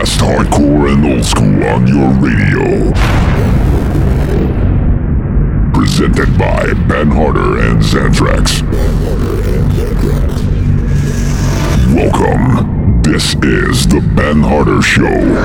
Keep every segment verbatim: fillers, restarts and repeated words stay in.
best hardcore and old school on your radio. Presented by Ben Harder and Xantrax. Welcome. This is the Ben Harder Show.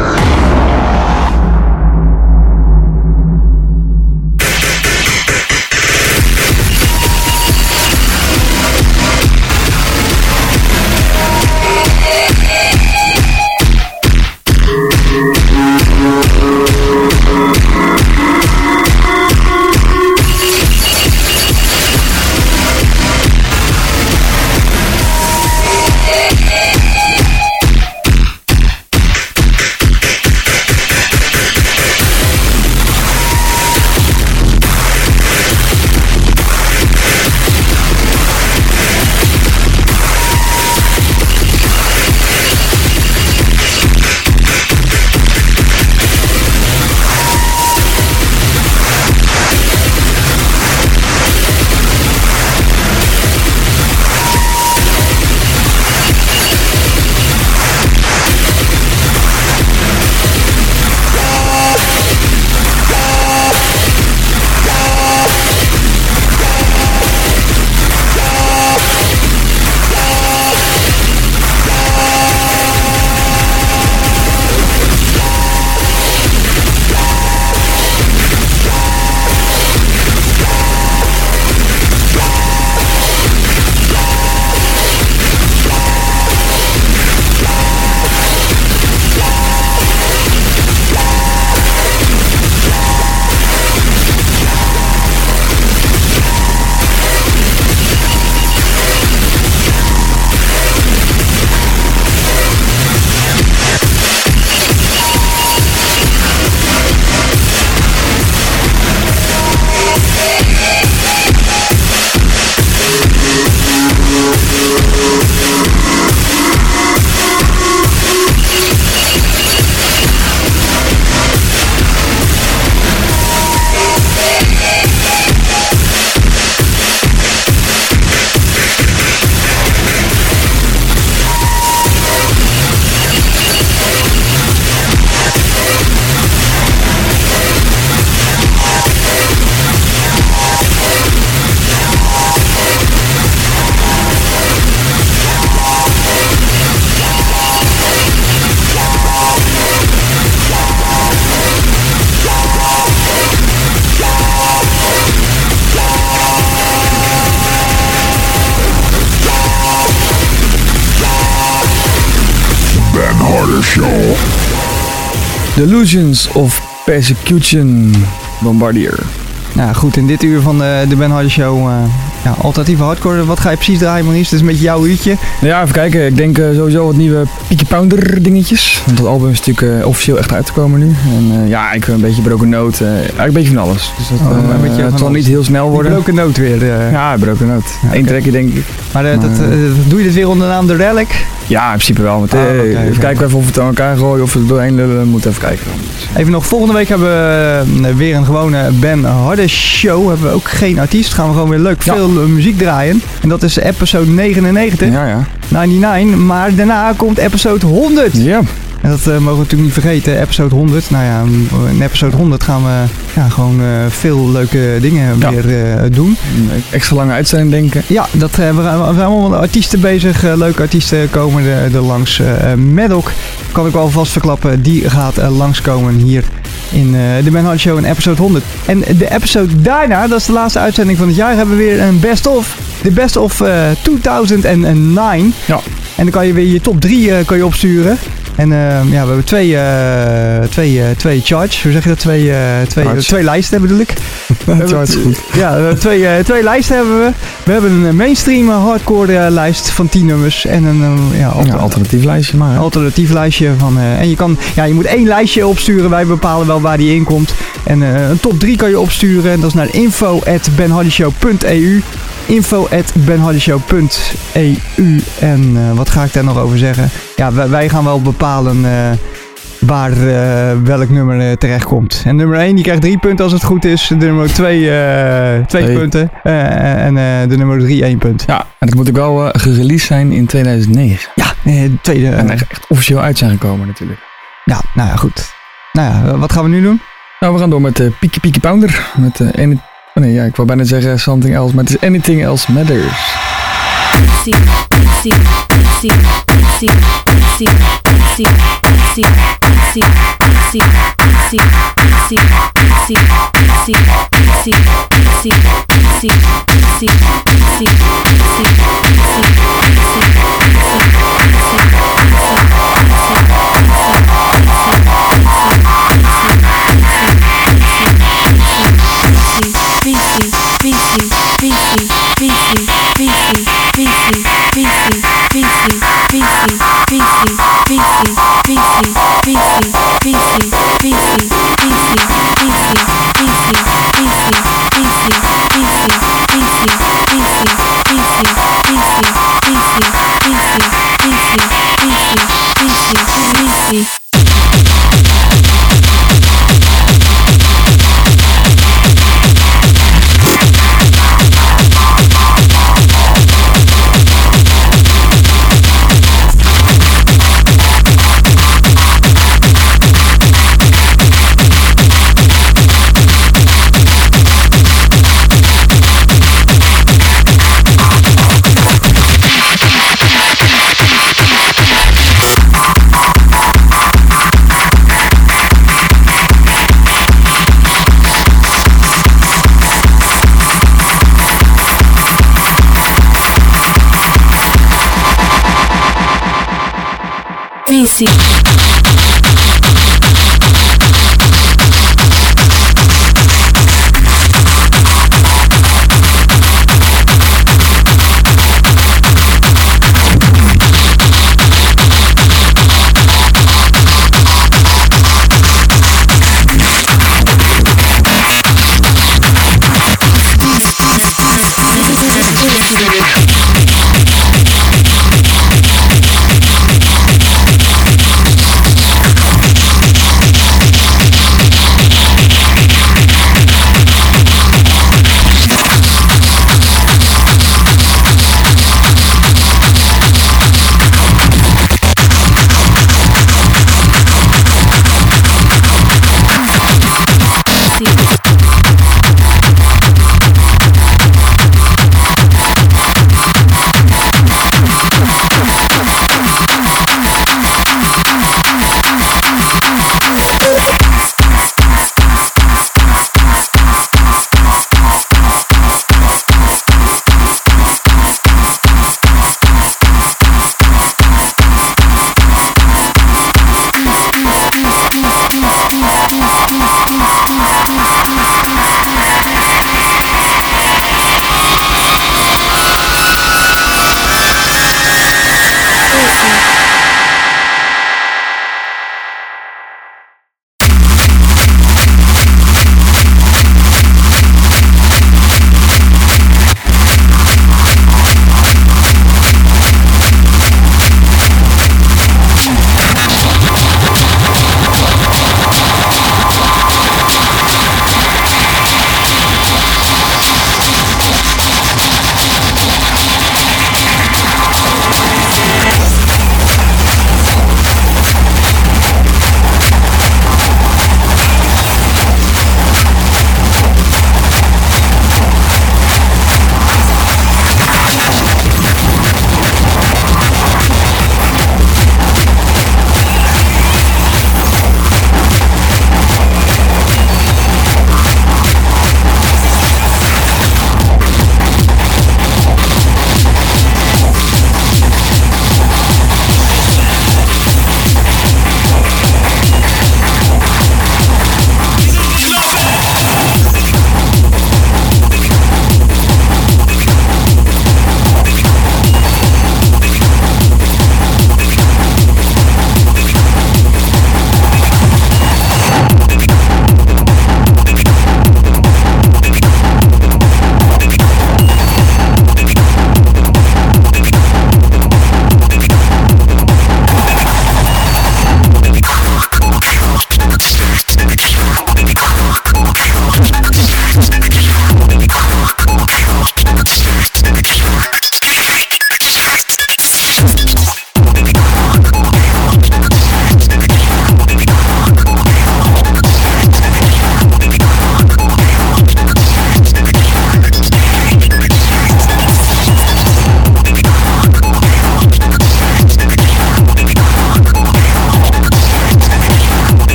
Delusions of Persecution, Bombardier. Nou goed, in dit uur van de, de Ben Harder Show, uh, ja, alternatieve hardcore. Wat ga je precies draaien, Maurice? Dat is een beetje jouw uurtje. Ja, even kijken. Ik denk uh, sowieso wat nieuwe Peaky Pounder dingetjes. Want dat album is natuurlijk uh, officieel echt uit te komen nu. En uh, ja, ik een beetje Broken Note. Uh, eigenlijk een beetje van alles. Dus dat, uh, oh, een beetje het zal niet heel snel worden. Broken Note weer. Uh. Ja, Broken Note. Ja, Eén okay. trekje denk ik. Maar uh, dat, uh, doe je dit weer onder de naam The Relic? Ja, in principe wel. Want, uh, oh, okay, even okay. kijken of we het aan elkaar gooien of we het doorheen lullen. We moeten even kijken. Even nog, volgende week hebben we weer een gewone Ben Harder Show. Hebben we ook geen artiest. Gaan we gewoon weer leuk ja. veel muziek draaien. En dat is episode negenennegentig. Ja, ja. negenennegentig. Maar daarna komt episode honderd. Ja. En dat uh, mogen we natuurlijk niet vergeten, episode honderd. Nou ja, in episode honderd gaan we ja, gewoon uh, veel leuke dingen ja. weer uh, doen. Een extra lange uitzending denken. Ja, dat, uh, we, zijn, we zijn allemaal artiesten bezig. Uh, leuke artiesten komen er, er langs. Uh, Maddock, kan ik wel vast verklappen, die gaat uh, langskomen hier in uh, de Ben Harder Show in episode honderd. En de episode daarna, dat is de laatste uitzending van het jaar, hebben we weer een best-of. De best-of uh, tweeduizend negen. Ja. En dan kan je weer je top drie uh, kan je opsturen. En uh, ja, we hebben twee, uh, twee, uh, twee charts, hoe zeg je dat? Twee, uh, twee, uh, twee lijsten bedoel ik. Charts goed. Ja, twee, uh, twee lijsten hebben we. We hebben een mainstream hardcore uh, lijst van tien nummers en een uh, ja, alter- ja, alternatief lijstje maar. Hè? Alternatief lijstje van. Uh, en je kan, ja, je moet één lijstje opsturen. Wij bepalen wel waar die in komt. En uh, een top drie kan je opsturen. En dat is naar info at benhardyshow punt e u. info at benhardyshow punt e u. En uh, wat ga ik daar nog over zeggen? Ja, wij, wij gaan wel bepalen uh, waar uh, welk nummer uh, terecht komt. En nummer één die krijgt drie punten als het goed is. De nummer twee, uh, twee hey. punten. Uh, en uh, de nummer drie één punt. Ja, en dat moet ook wel uh, gereleased zijn in tweeduizend negen. Ja, uh, tweede. Uh, en echt, echt officieel uit zijn gekomen natuurlijk. Ja, nou ja, goed. Nou ja, wat gaan we nu doen? Nou, we gaan door met uh, Peaky Peaky Pounder. Met, uh, any- oh nee, ja, ik wou bijna zeggen something else, maar het is Anything Else Matters. Greasy.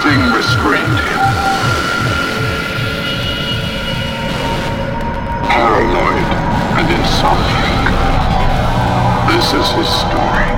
Nothing restrained him. Paranoid and insomniac. This is his story.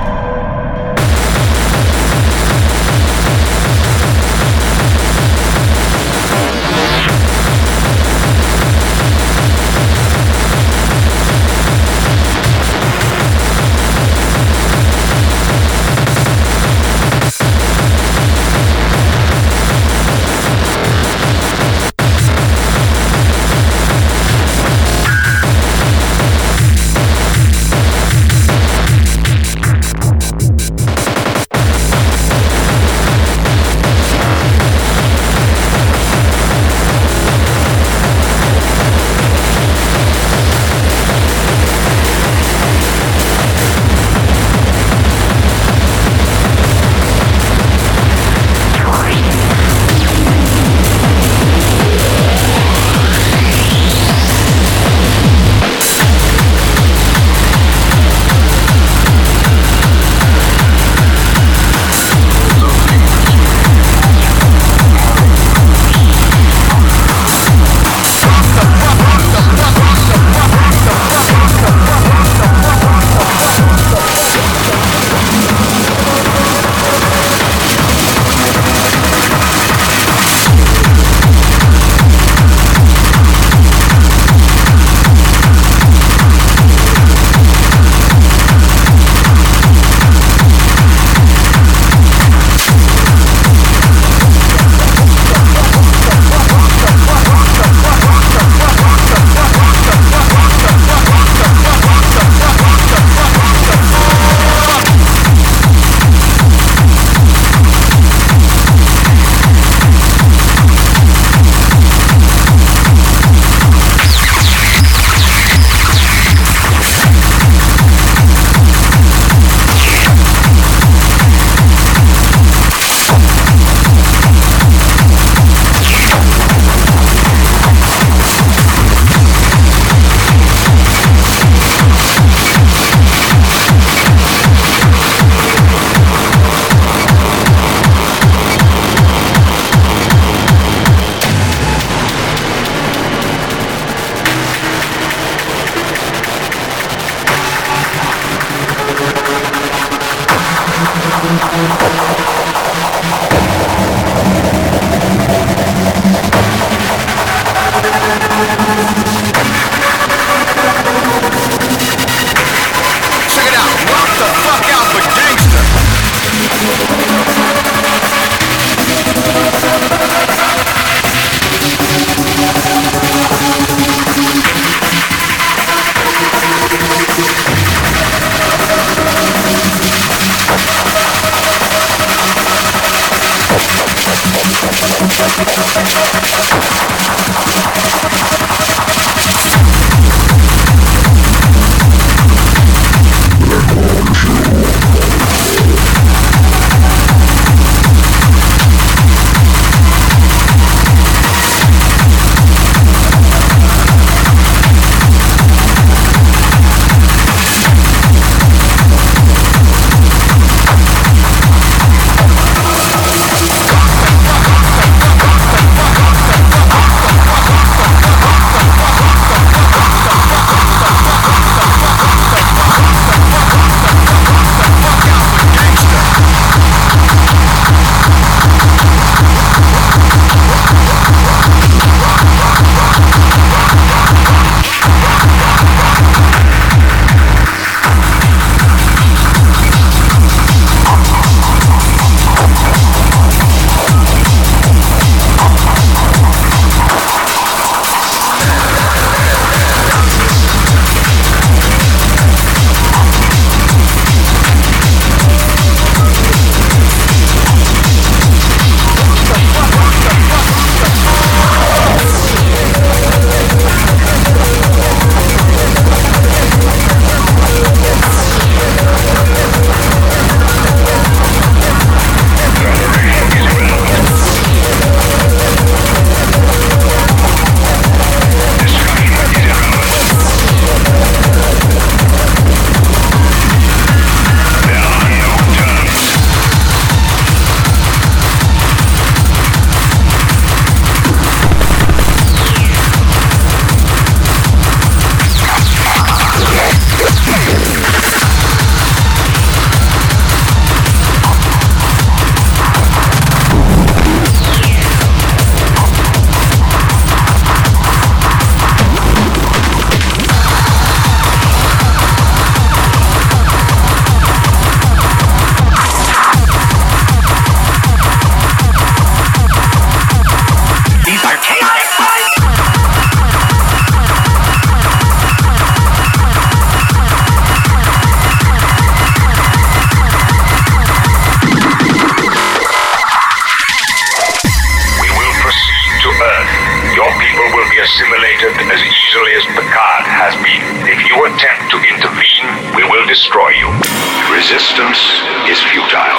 Fuck defeated as easily as Picard has been. If you attempt to intervene, we will destroy you. Resistance is futile.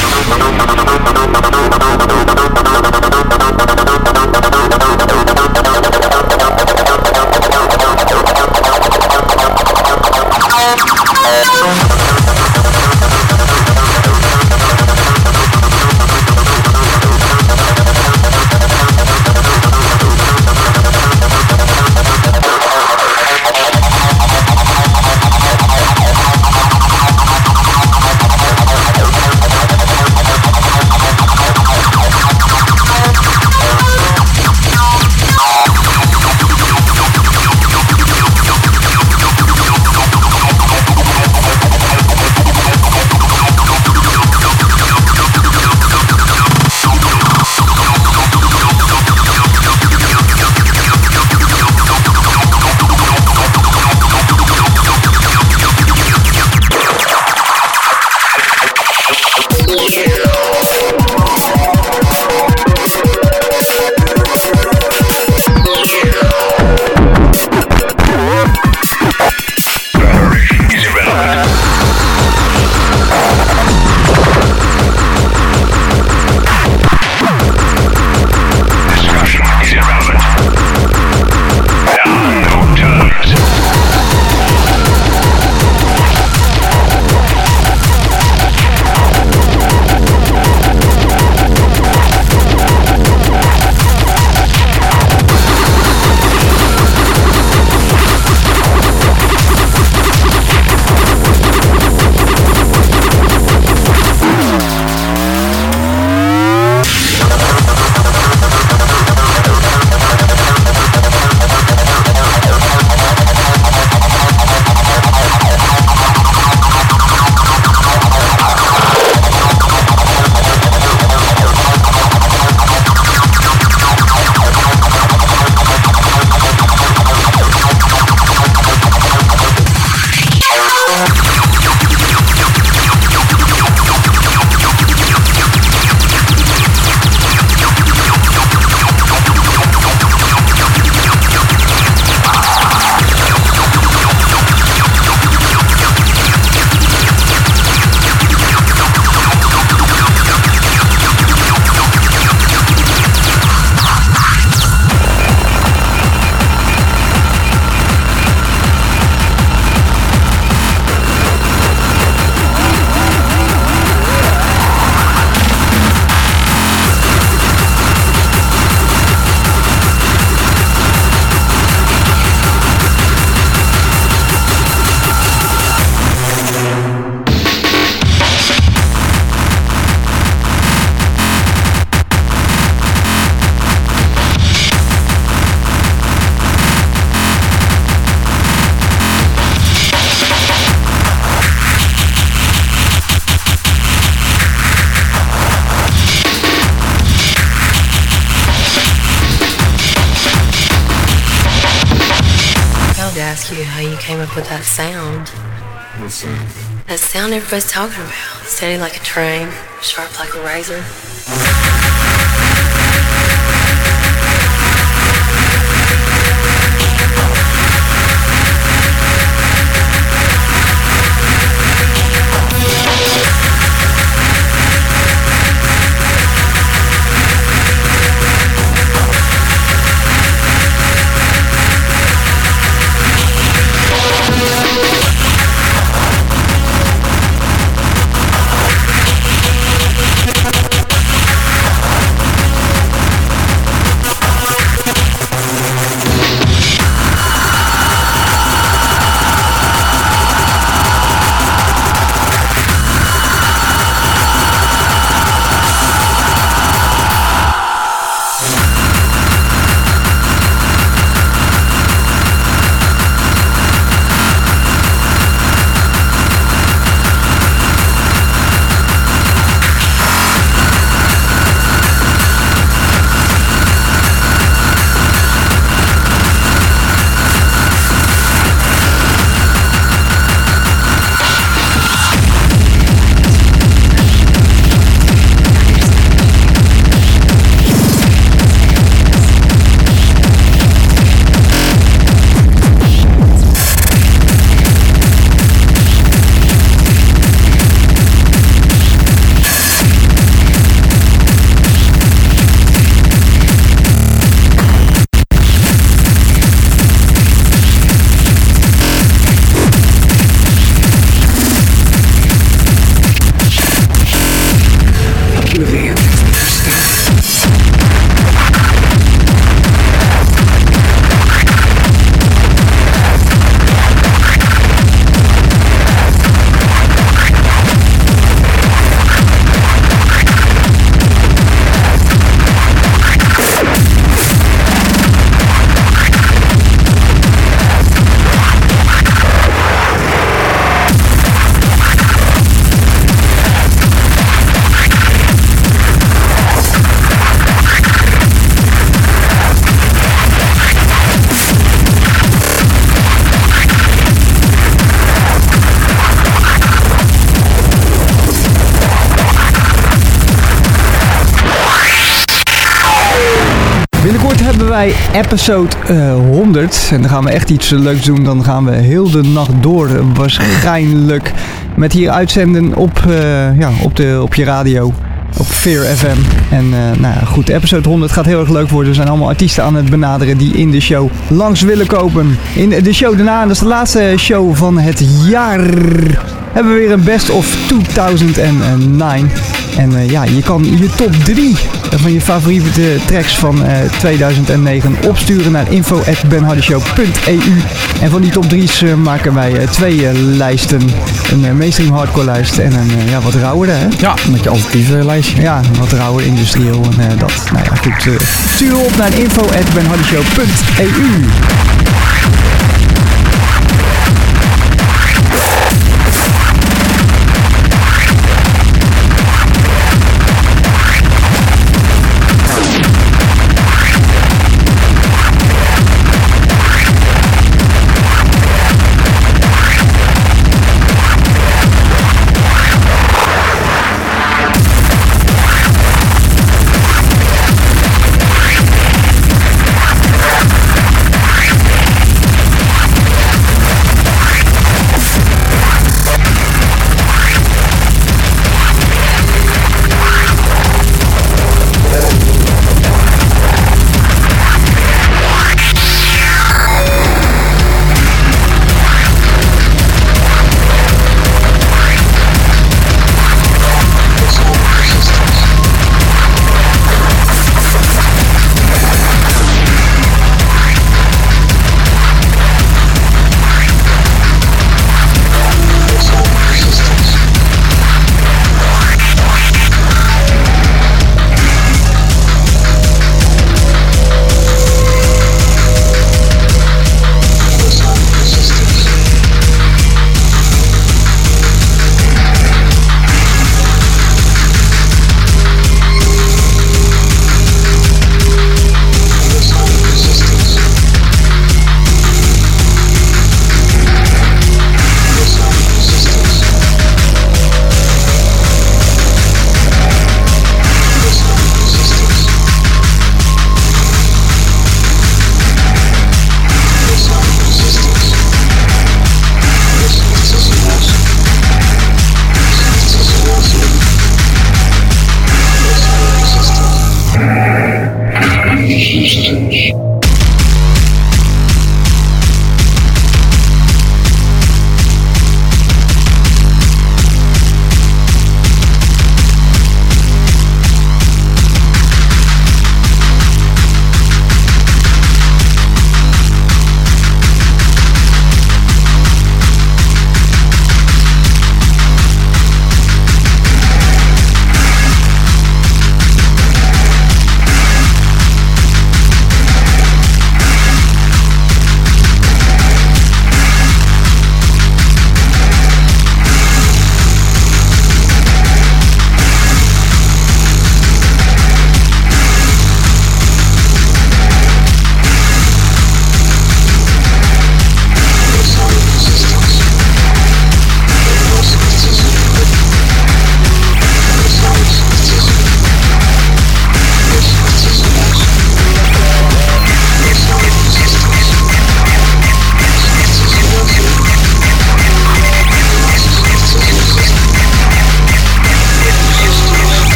Ask you how you came up with that sound. What's that? That sound everybody's talking about. Steady like a train, sharp like a razor. hebben wij episode uh, honderd. En dan gaan we echt iets uh, leuks doen. Dan gaan we heel de nacht door uh, waarschijnlijk met hier uitzenden op, uh, ja, op, de, op je radio. Op Fear F M. En uh, nou ja, goed, episode honderd gaat heel erg leuk worden. Er zijn allemaal artiesten aan het benaderen die in de show langs willen kopen. In de show daarna, dat is de laatste show van het jaar, hebben we weer een best of tweeduizend negen. En uh, ja, je kan je top drie van je favoriete tracks van uh, tweeduizend negen opsturen naar info at benhardeshow punt e u. En van die top drie's uh, maken wij uh, twee uh, lijsten. Een uh, mainstream hardcore lijst en een uh, ja, wat rauwere, hè? Ja, een beetje alternatieve lijstje. Ja, wat rauwer, industrieel en uh, dat. Nou ja, goed. Uh, stuur op naar info at benhardeshow punt e u.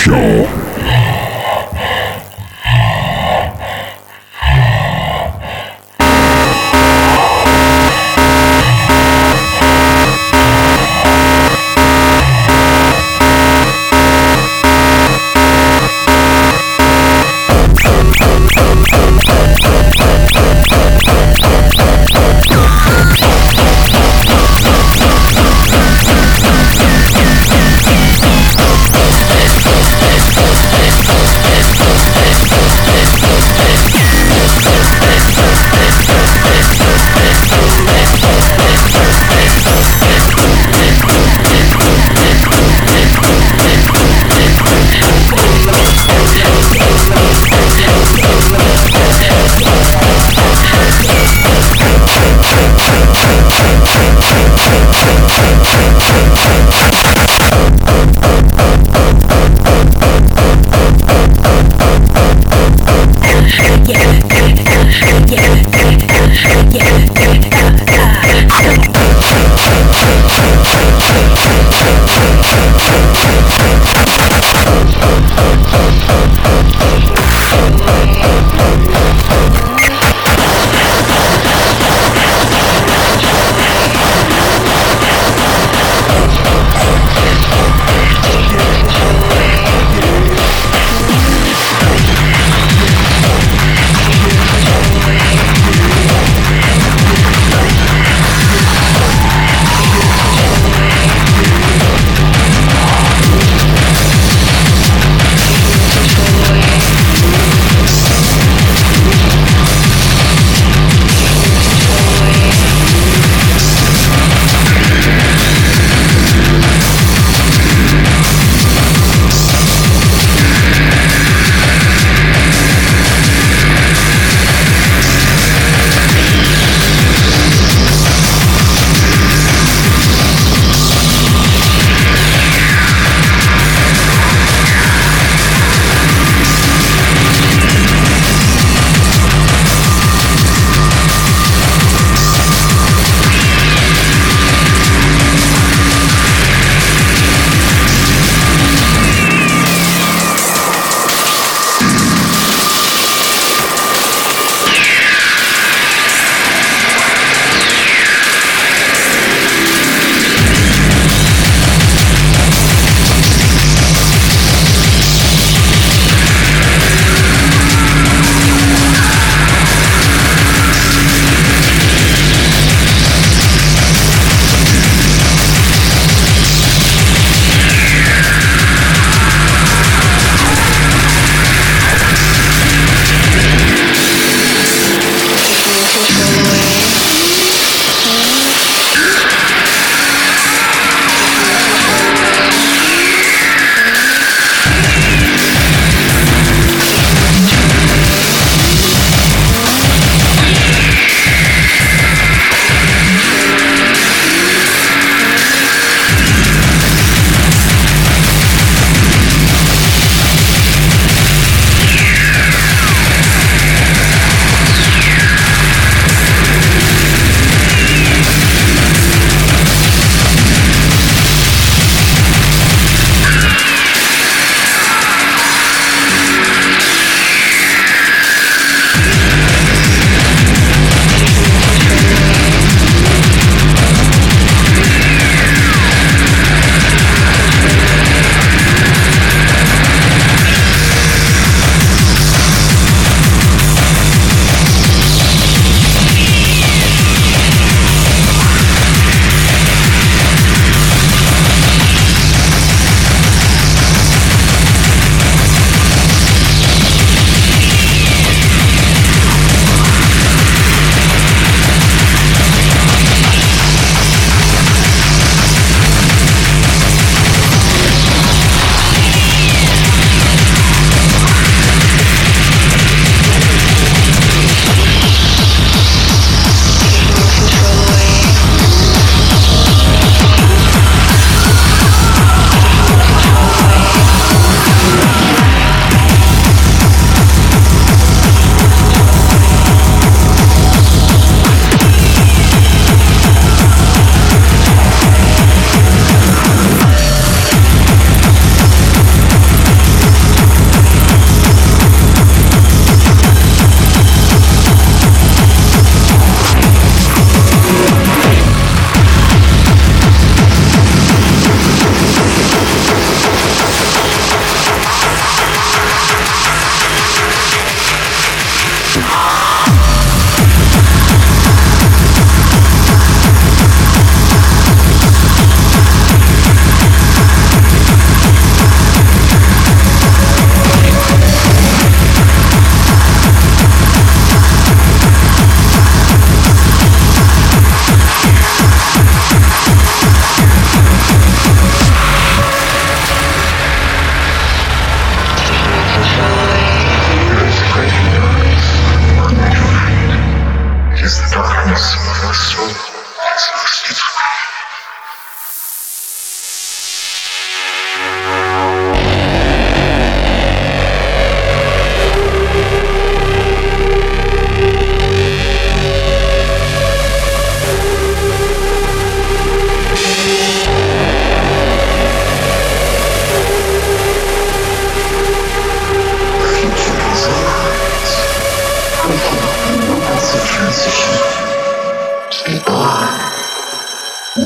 Show. We'll be right back.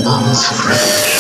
moments of revelation.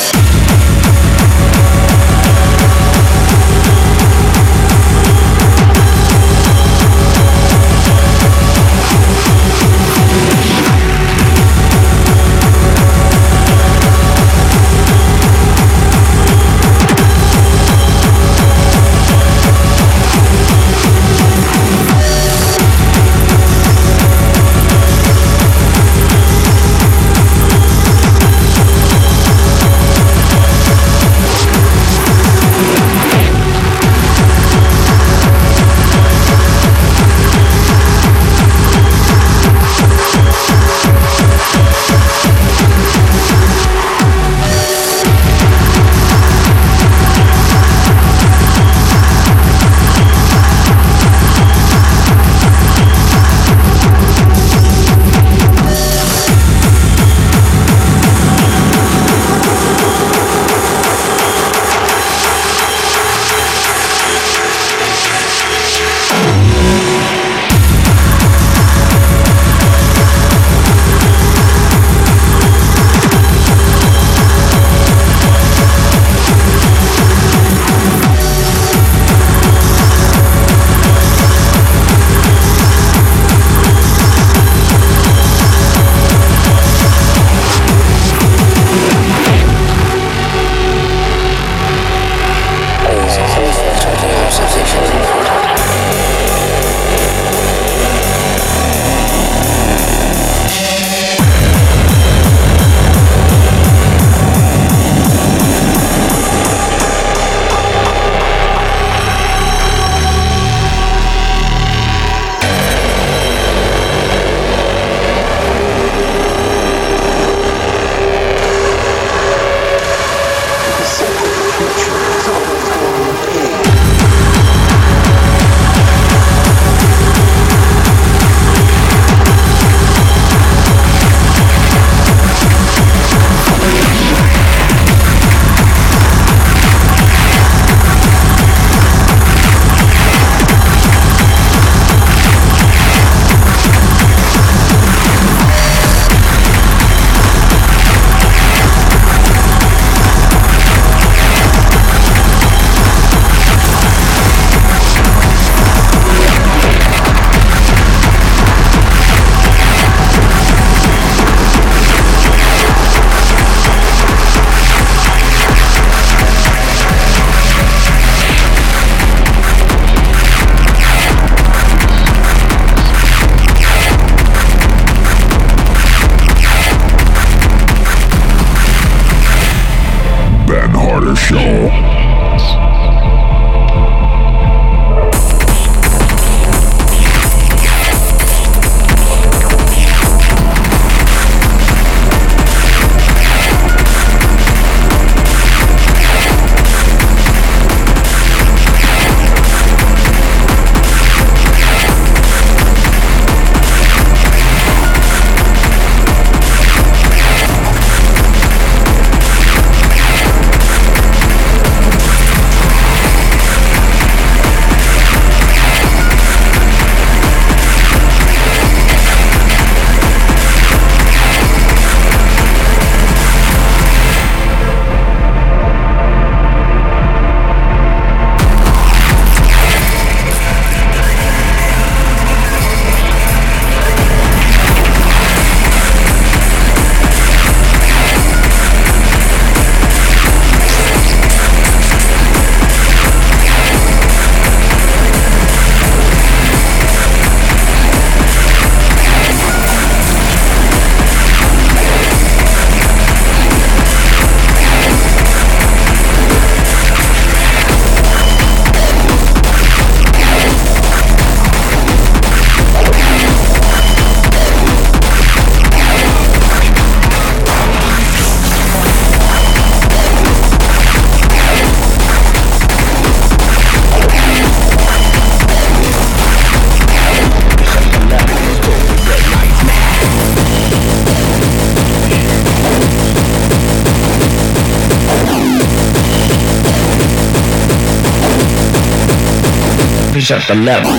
Shut the level.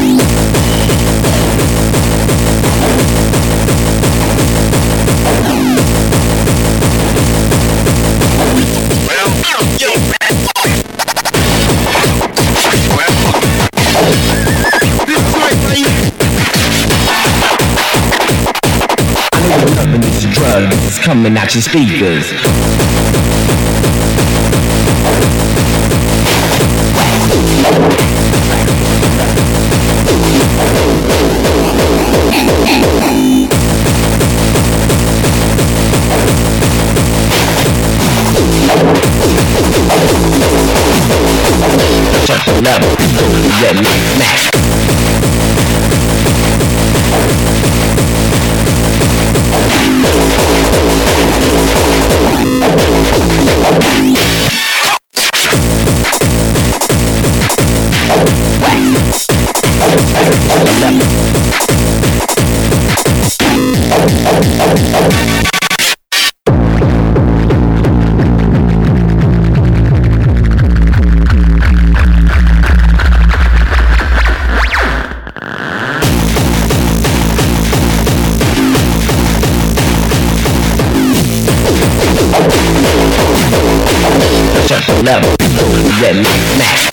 coming out your speakers. Shuffle up, go red max. Shuffle up, go red max.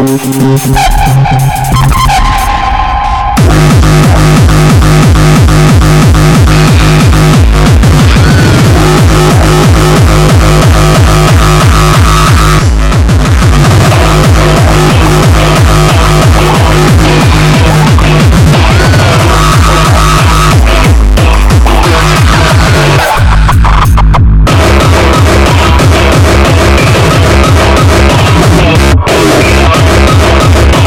We'll be right back.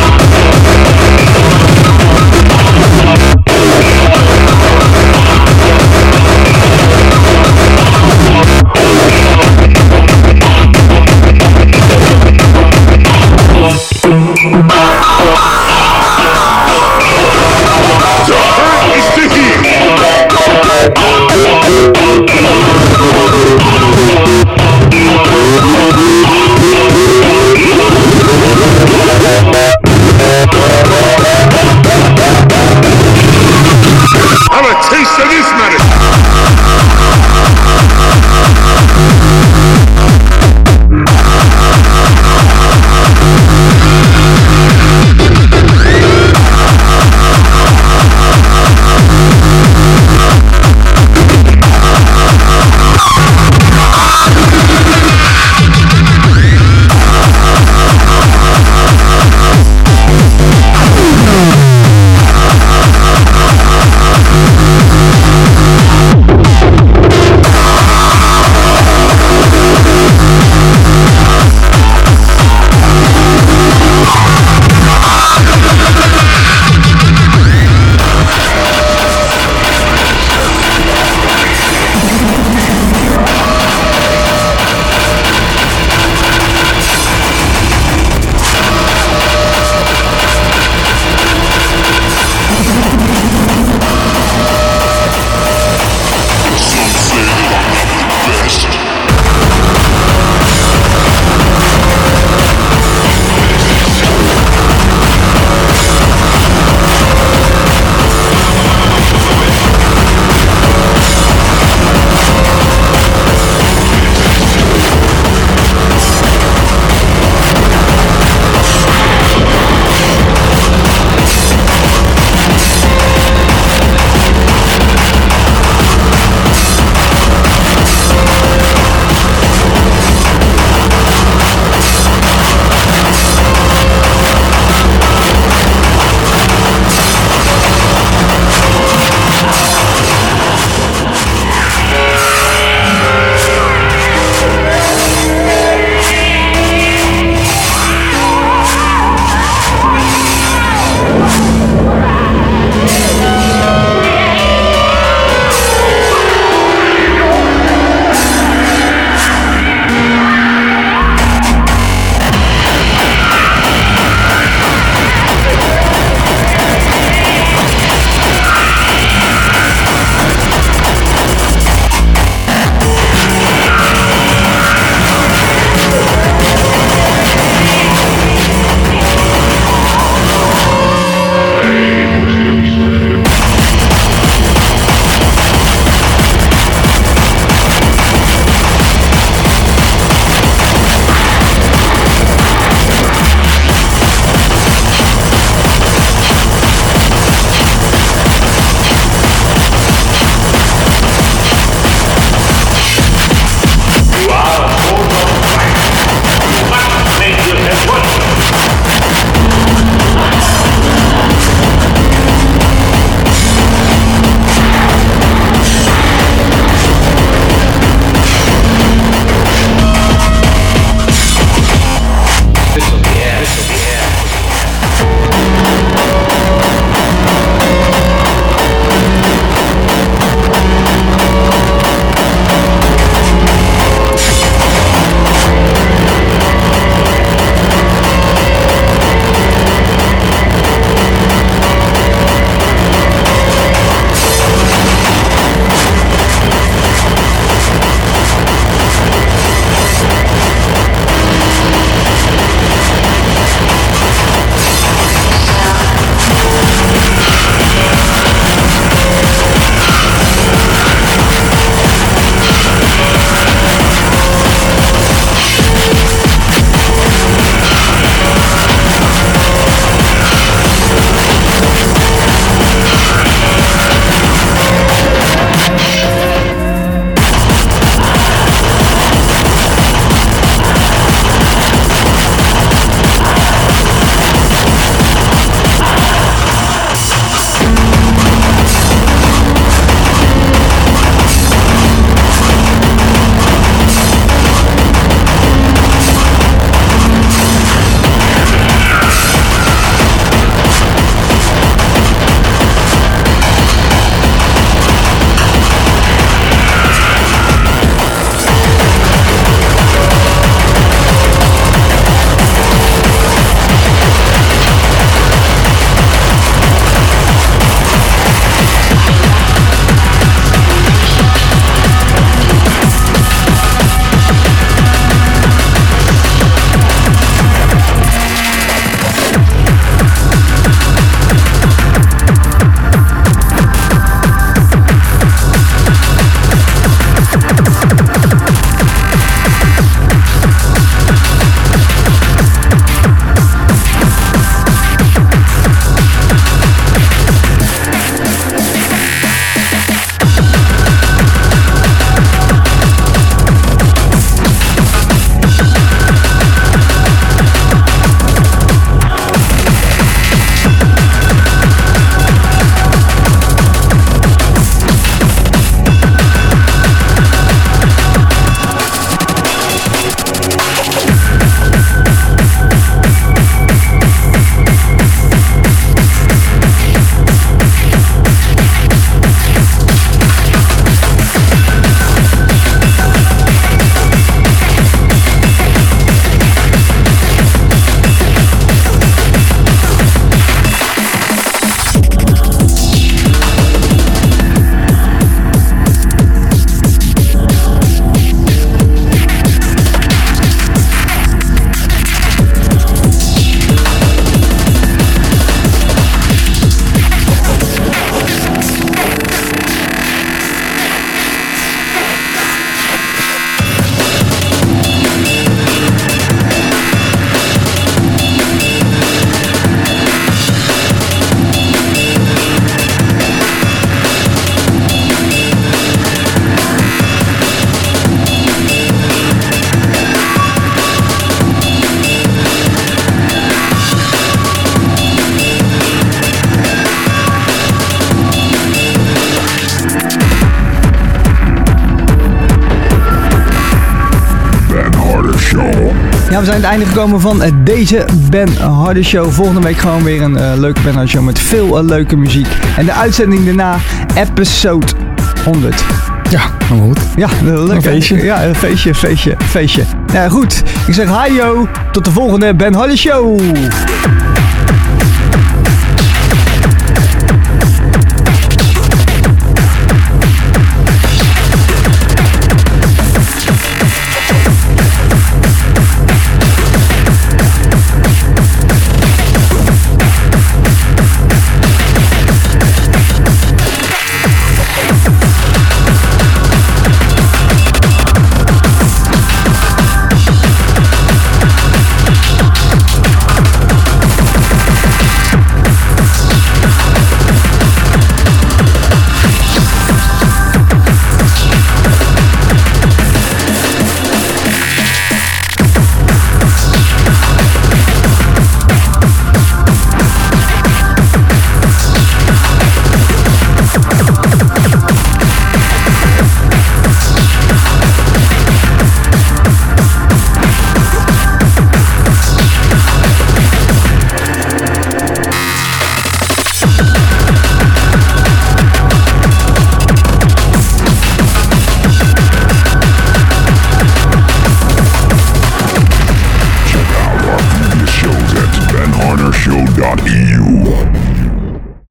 we zijn aan het einde gekomen van uh, deze Ben Harder Show. Volgende week gewoon weer een uh, leuke Ben Harder Show met veel uh, leuke muziek. En de uitzending daarna, episode honderd. Ja, helemaal goed. Ja, leuk. Een feestje. Ja, een feestje, feestje, feestje. Ja, goed. Ik zeg hi yo, tot de volgende Ben Harder Show.